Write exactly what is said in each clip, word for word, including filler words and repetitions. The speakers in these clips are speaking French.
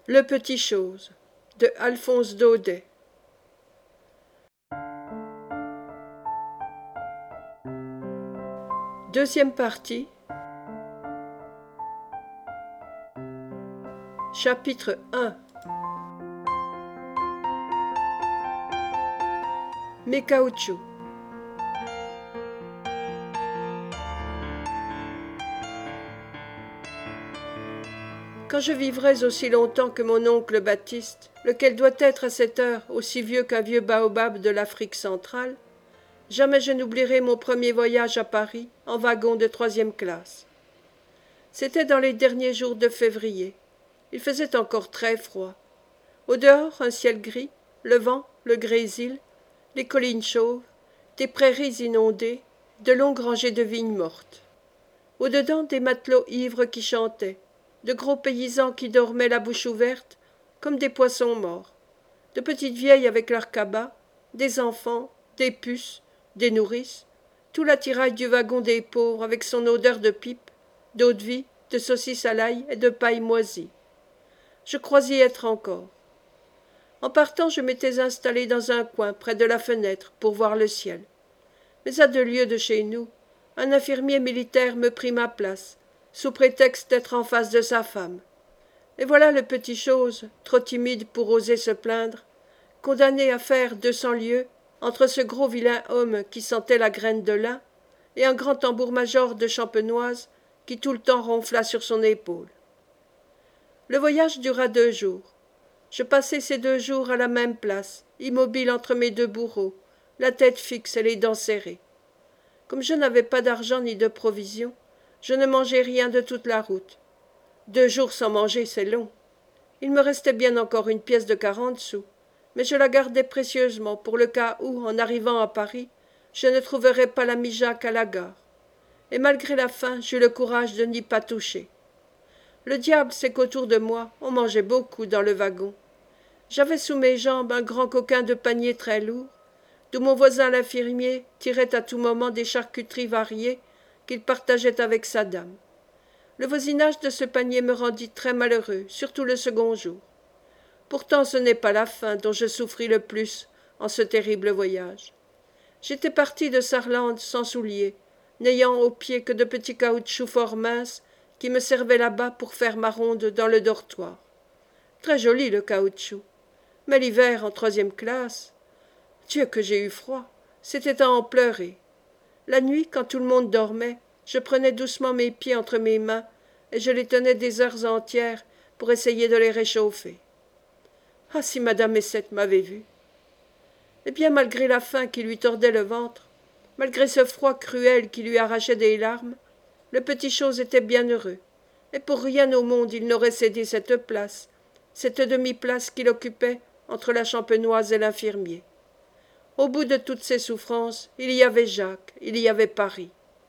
Le Petit Chose de Alphonse Daudet. Deuxième partie. Chapitre un. Mes caoutchoucs. Quand je vivrais aussi longtemps que mon oncle Baptiste, lequel doit être à cette heure aussi vieux qu'un vieux baobab de l'Afrique centrale, jamais je n'oublierai mon premier voyage à Paris en wagon de troisième classe. C'était dans les derniers jours de février. Il faisait encore très froid. Au dehors, un ciel gris, le vent, le grésil, les collines chauves, des prairies inondées, de longues rangées de vignes mortes. Au-dedans, des matelots ivres qui chantaient, de gros paysans qui dormaient la bouche ouverte comme des poissons morts, de petites vieilles avec leurs cabas, des enfants, des puces, des nourrices, tout l'attirail du wagon des pauvres avec son odeur de pipe, d'eau-de-vie, de saucisses à l'ail et de paille moisie. Je crois y être encore. En partant, je m'étais installé dans un coin près de la fenêtre pour voir le ciel. Mais à deux lieues de chez nous, un infirmier militaire me prit ma place, sous prétexte d'être en face de sa femme. Et voilà le petit chose, trop timide pour oser se plaindre, condamné à faire deux cents lieues entre ce gros vilain homme qui sentait la graine de lin et un grand tambour-major de champenoise qui tout le temps ronfla sur son épaule. Le voyage dura deux jours. Je passai ces deux jours à la même place, immobile entre mes deux bourreaux, la tête fixe et les dents serrées. Comme je n'avais pas d'argent ni de provisions, je ne mangeai rien de toute la route. Deux jours sans manger, c'est long. Il me restait bien encore une pièce de quarante sous, mais je la gardai précieusement pour le cas où, en arrivant à Paris, je ne trouverais pas l'ami Jacques à la gare. Et malgré la faim, j'eus le courage de n'y pas toucher. Le diable, c'est qu'autour de moi, on mangeait beaucoup dans le wagon. J'avais sous mes jambes un grand coquin de panier très lourd, d'où mon voisin l'infirmier tirait à tout moment des charcuteries variées qu'il partageait avec sa dame. Le voisinage de ce panier me rendit très malheureux, surtout le second jour. Pourtant ce n'est pas la faim dont je souffris le plus en ce terrible voyage. J'étais parti de Sarlande sans souliers, n'ayant aux pieds que de petits caoutchoucs fort minces qui me servaient là-bas pour faire ma ronde dans le dortoir. Très joli le caoutchouc. Mais l'hiver en troisième classe, Dieu que j'ai eu froid, c'était à en pleurer. La nuit, quand tout le monde dormait, je prenais doucement mes pieds entre mes mains et je les tenais des heures entières pour essayer de les réchauffer. Ah, si madame Essette m'avait vu! Eh bien, malgré la faim qui lui tordait le ventre, malgré ce froid cruel qui lui arrachait des larmes, le petit chose était bien heureux, et pour rien au monde il n'aurait cédé cette place, cette demi-place qu'il occupait entre la champenoise et l'infirmier. Au bout de toutes ces souffrances, il y avait Jacques, il y avait Paris.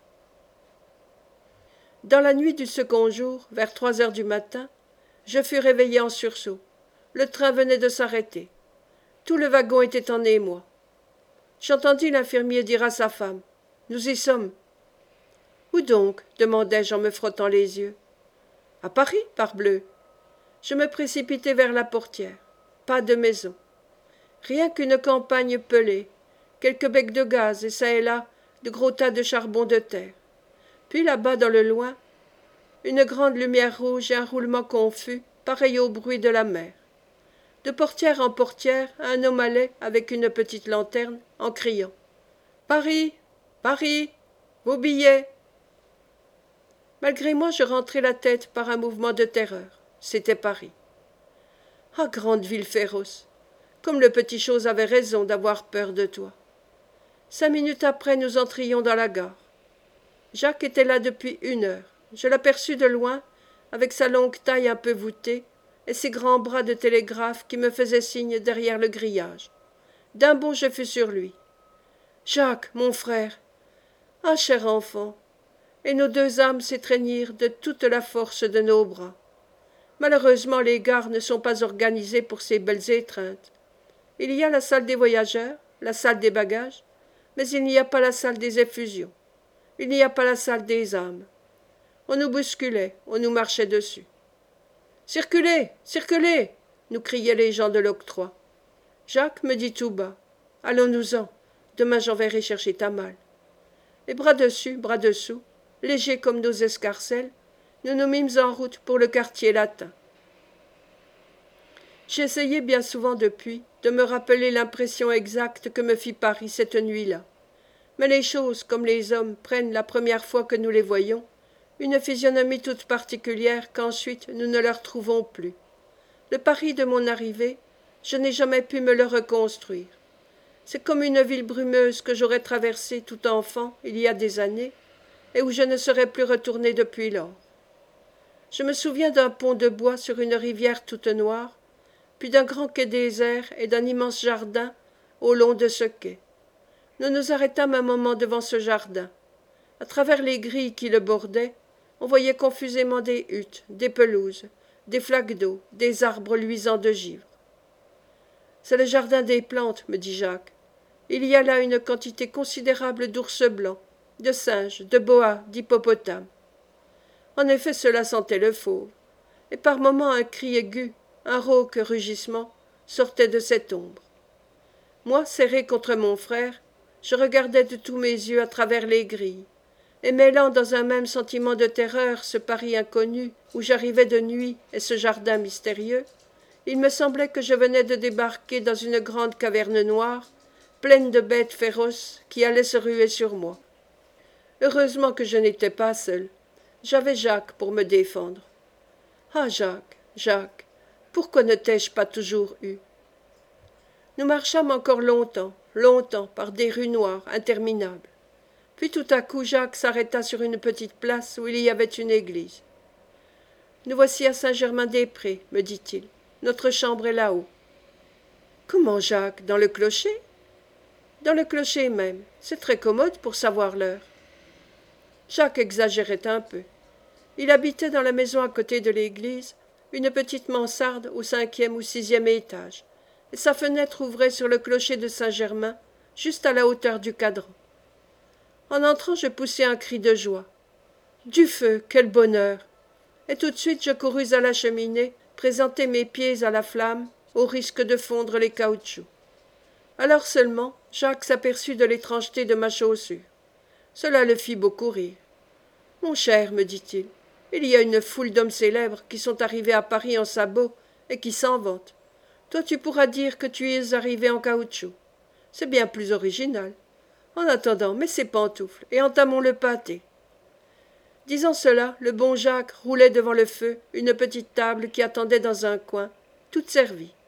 Dans la nuit du second jour, vers trois heures du matin, je fus réveillé en sursaut. Le train venait de s'arrêter. Tout le wagon était en émoi. J'entendis l'infirmier dire à sa femme « Nous y sommes ». « Où donc ?» demandai-je en me frottant les yeux. « À Paris, parbleu !» Je me précipitai vers la portière. Pas de maison. Rien qu'une campagne pelée, quelques becs de gaz et çà et là de gros tas de charbon de terre. Puis là-bas dans le loin, une grande lumière rouge et un roulement confus, pareil au bruit de la mer. De portière en portière, un homme allait, avec une petite lanterne, en criant « Paris, Paris, vos billets !» Malgré moi, je rentrai la tête par un mouvement de terreur. C'était Paris. Ah, grande ville féroce! Comme le petit chose avait raison d'avoir peur de toi. Cinq minutes après, nous entrions dans la gare. Jacques était là depuis une heure. Je l'aperçus de loin, avec sa longue taille un peu voûtée, et ses grands bras de télégraphe qui me faisaient signe derrière le grillage. D'un bond, je fus sur lui. « Jacques, mon frère !» Ah, cher enfant! Et nos deux âmes s'étreignirent de toute la force de nos bras. Malheureusement, les gares ne sont pas organisées pour ces belles étreintes. Il y a la salle des voyageurs, la salle des bagages, mais il n'y a pas la salle des effusions. Il n'y a pas la salle des âmes. On nous bousculait, on nous marchait dessus. Circulez, circulez nous criaient les gens de l'octroi. Jacques me dit tout bas. Allons-nous-en. Demain j'enverrai chercher ta malle. Et bras dessus, bras dessous, légers comme nos escarcelles, nous nous mîmes en route pour le quartier latin. J'ai essayé bien souvent depuis de me rappeler l'impression exacte que me fit Paris cette nuit-là. Mais les choses, comme les hommes, prennent la première fois que nous les voyons, une physionomie toute particulière qu'ensuite nous ne leur trouvons plus. Le Paris de mon arrivée, je n'ai jamais pu me le reconstruire. C'est comme une ville brumeuse que j'aurais traversée tout enfant il y a des années, et où je ne serais plus retourné depuis lors. Je me souviens d'un pont de bois sur une rivière toute noire, puis d'un grand quai désert et d'un immense jardin au long de ce quai. Nous nous arrêtâmes un moment devant ce jardin. À travers les grilles qui le bordaient, on voyait confusément des huttes, des pelouses, des flaques d'eau, des arbres luisants de givre. « C'est le jardin des plantes, me dit Jacques. Il y a là une quantité considérable d'ours blancs, de singes, de boas, d'hippopotames. » En effet, cela sentait le fauve, et par moments un cri aigu, un rauque rugissement, sortait de cette ombre. Moi, serré contre mon frère, je regardais de tous mes yeux à travers les grilles, et mêlant dans un même sentiment de terreur ce Paris inconnu où j'arrivais de nuit et ce jardin mystérieux, il me semblait que je venais de débarquer dans une grande caverne noire, pleine de bêtes féroces qui allaient se ruer sur moi. Heureusement que je n'étais pas seul. J'avais Jacques pour me défendre. Ah, Jacques, Jacques, pourquoi ne t'ai-je pas toujours eu? Nous marchâmes encore longtemps, longtemps, par des rues noires, interminables. Puis tout à coup Jacques s'arrêta sur une petite place où il y avait une église. « Nous voici à Saint-Germain-des-Prés, me dit-il. Notre chambre est là-haut. »« Comment, Jacques, dans le clocher ?»« Dans le clocher même. C'est très commode pour savoir l'heure. » Jacques exagérait un peu. Il habitait dans la maison à côté de l'église, une petite mansarde au cinquième ou sixième étage, et sa fenêtre ouvrait sur le clocher de Saint-Germain, juste à la hauteur du cadran. En entrant, je poussai un cri de joie. Du feu, quel bonheur! Et tout de suite je courus à la cheminée, présenter mes pieds à la flamme, au risque de fondre les caoutchoucs. Alors seulement, Jacques s'aperçut de l'étrangeté de ma chaussure. Cela le fit beaucoup rire. « Mon cher, me dit-il, il y a une foule d'hommes célèbres qui sont arrivés à Paris en sabots et qui s'en vantent. Toi tu pourras dire que tu y es arrivé en caoutchouc. C'est bien plus original. En attendant, mets ces pantoufles et entamons le pâté. » Disant cela, le bon Jacques roulait devant le feu une petite table qui attendait dans un coin, toute servie.